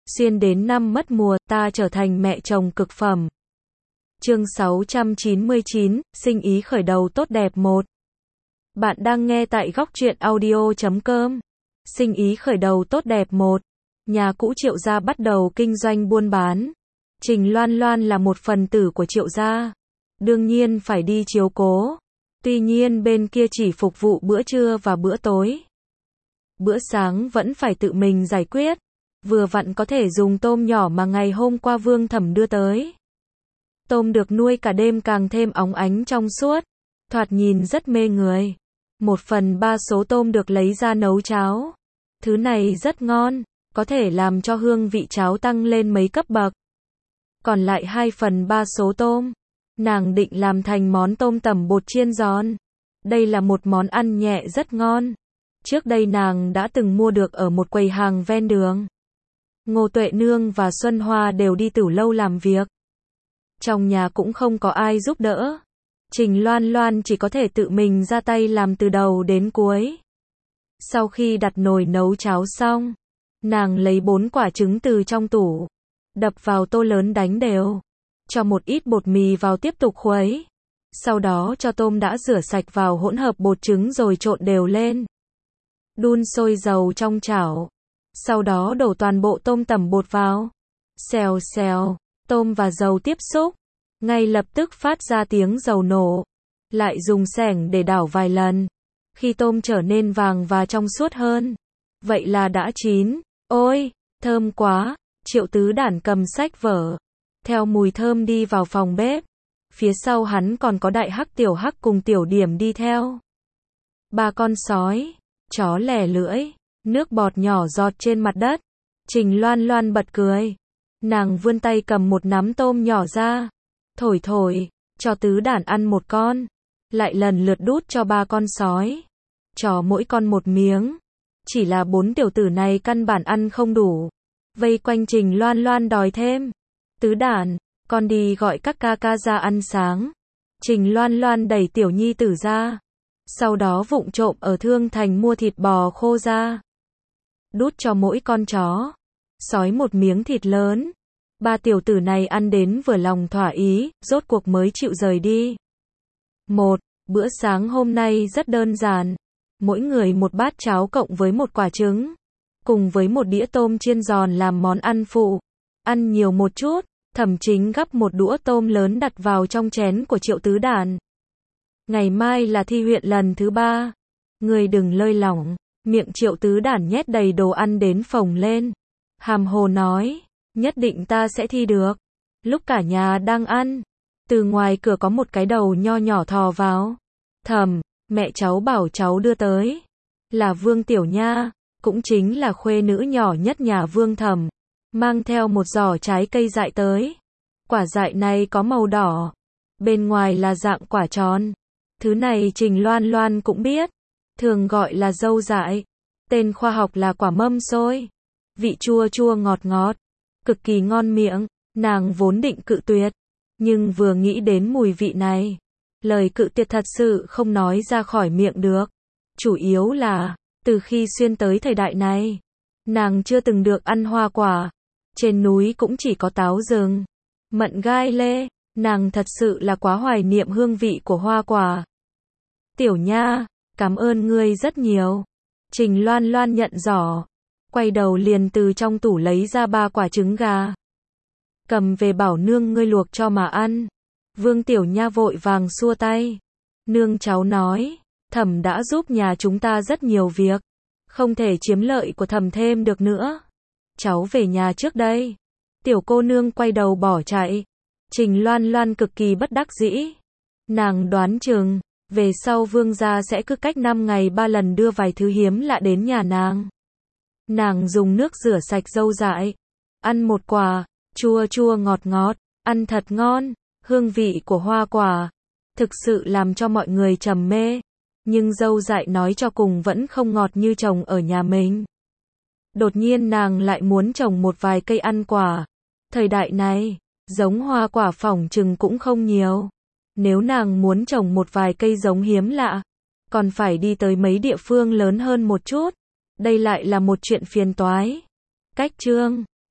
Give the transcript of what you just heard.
Xuyên đến năm mất mùa, ta trở thành mẹ chồng cực phẩm. Chương 699, sinh ý khởi đầu tốt đẹp 1. Bạn đang nghe tại góc truyện audio.com. Sinh ý khởi đầu tốt đẹp 1. Nhà cũ Triệu gia bắt đầu kinh doanh buôn bán. Trình Loan Loan là một phần tử của Triệu gia, đương nhiên phải đi chiếu cố. Tuy nhiên bên kia chỉ phục vụ bữa trưa và bữa tối. Bữa sáng vẫn phải tự mình giải quyết. Vừa vặn có thể dùng tôm nhỏ mà ngày hôm qua Vương Thẩm đưa tới. Tôm được nuôi cả đêm càng thêm óng ánh trong suốt, thoạt nhìn rất mê người. 1/3 số tôm được lấy ra nấu cháo. Thứ này rất ngon, có thể làm cho hương vị cháo tăng lên mấy cấp bậc. Còn lại 2/3 số tôm, nàng định làm thành món tôm tẩm bột chiên giòn. Đây là một món ăn nhẹ rất ngon. Trước đây nàng đã từng mua được ở một quầy hàng ven đường. Ngô Tuệ Nương và Xuân Hoa đều đi Tửu Lâu làm việc. Trong nhà cũng không có ai giúp đỡ. Trình Loan Loan chỉ có thể tự mình ra tay làm từ đầu đến cuối. Sau khi đặt nồi nấu cháo xong, nàng lấy 4 quả trứng từ trong tủ, đập vào tô lớn đánh đều, cho một ít bột mì vào tiếp tục khuấy. Sau đó cho tôm đã rửa sạch vào hỗn hợp bột trứng rồi trộn đều lên. Đun sôi dầu trong chảo. Sau đó đổ toàn bộ tôm tẩm bột vào. Xèo xèo, tôm và dầu tiếp xúc, ngay lập tức phát ra tiếng dầu nổ. Lại dùng xẻng để đảo vài lần. Khi tôm trở nên vàng và trong suốt hơn, vậy là đã chín. Ôi, thơm quá. Triệu Tứ Đản cầm sách vở, theo mùi thơm đi vào phòng bếp. Phía sau hắn còn có Đại Hắc, Tiểu Hắc cùng Tiểu Điểm đi theo. 3 con sói, chó lẻ lưỡi, nước bọt nhỏ giọt trên mặt đất. Trình Loan Loan bật cười. Nàng vươn tay cầm một nắm tôm nhỏ ra, thổi thổi, cho Tứ Đản ăn một con, lại lần lượt đút cho 3 con sói, cho mỗi con một miếng. Chỉ là 4 tiểu tử này căn bản ăn không đủ, vây quanh Trình Loan Loan đòi thêm. Tứ Đản, con đi gọi các ca ca ra ăn sáng. Trình Loan Loan đẩy tiểu nhi tử ra, sau đó vụng trộm ở Thương Thành mua thịt bò khô ra, đút cho mỗi con chó sói một miếng thịt lớn. 3 tiểu tử này ăn đến vừa lòng thỏa ý, rốt cuộc mới chịu rời đi. Bữa sáng hôm nay rất đơn giản. Mỗi người một bát cháo cộng với một quả trứng, cùng với một đĩa tôm chiên giòn làm món ăn phụ. Ăn nhiều một chút, Thẩm Chính gắp một đũa tôm lớn đặt vào trong chén của Triệu Tứ Đản. Ngày mai là thi huyện lần thứ 3. Người đừng lơi lỏng. Miệng Triệu Tứ Đản nhét đầy đồ ăn đến phồng lên. Hàm hồ nói, nhất định ta sẽ thi được. Lúc cả nhà đang ăn, từ ngoài cửa có một cái đầu nho nhỏ thò vào. Thẩm, mẹ cháu bảo cháu đưa tới. Là Vương Tiểu Nha, cũng chính là khuê nữ nhỏ nhất nhà Vương Thẩm, mang theo một giỏ trái cây dại tới. Quả dại này có màu đỏ, bên ngoài là dạng quả tròn. Thứ này Trình Loan Loan cũng biết, thường gọi là dâu dại. Tên khoa học là quả mâm xôi. Vị chua chua ngọt ngọt, cực kỳ ngon miệng. Nàng vốn định cự tuyệt, nhưng vừa nghĩ đến mùi vị này, lời cự tuyệt thật sự không nói ra khỏi miệng được. Chủ yếu là, từ khi xuyên tới thời đại này, nàng chưa từng được ăn hoa quả. Trên núi cũng chỉ có táo rừng, mận gai lê. Nàng thật sự là quá hoài niệm hương vị của hoa quả. Tiểu Nha, cảm ơn ngươi rất nhiều. Trình Loan Loan nhận giỏ, quay đầu liền từ trong tủ lấy ra 3 quả trứng gà. Cầm về bảo nương ngươi luộc cho mà ăn. Vương Tiểu Nha vội vàng xua tay. Nương cháu nói, Thẩm đã giúp nhà chúng ta rất nhiều việc, không thể chiếm lợi của Thẩm thêm được nữa. Cháu về nhà trước đây. Tiểu cô nương quay đầu bỏ chạy. Trình Loan Loan cực kỳ bất đắc dĩ. Nàng đoán chừng, về sau Vương gia sẽ cứ cách 5 ngày 3 lần đưa vài thứ hiếm lạ đến nhà nàng. Nàng dùng nước rửa sạch dâu dại, ăn một quả, chua chua ngọt ngọt, ăn thật ngon. Hương vị của hoa quả thực sự làm cho mọi người trầm mê. Nhưng dâu dại nói cho cùng vẫn không ngọt như trồng ở nhà mình. Đột nhiên nàng lại muốn trồng một vài cây ăn quả. Thời đại này, giống hoa quả phỏng chừng cũng không nhiều. Nếu nàng muốn trồng một vài cây giống hiếm lạ, còn phải đi tới mấy địa phương lớn hơn một chút. Đây lại là một chuyện phiền toái. Cách chương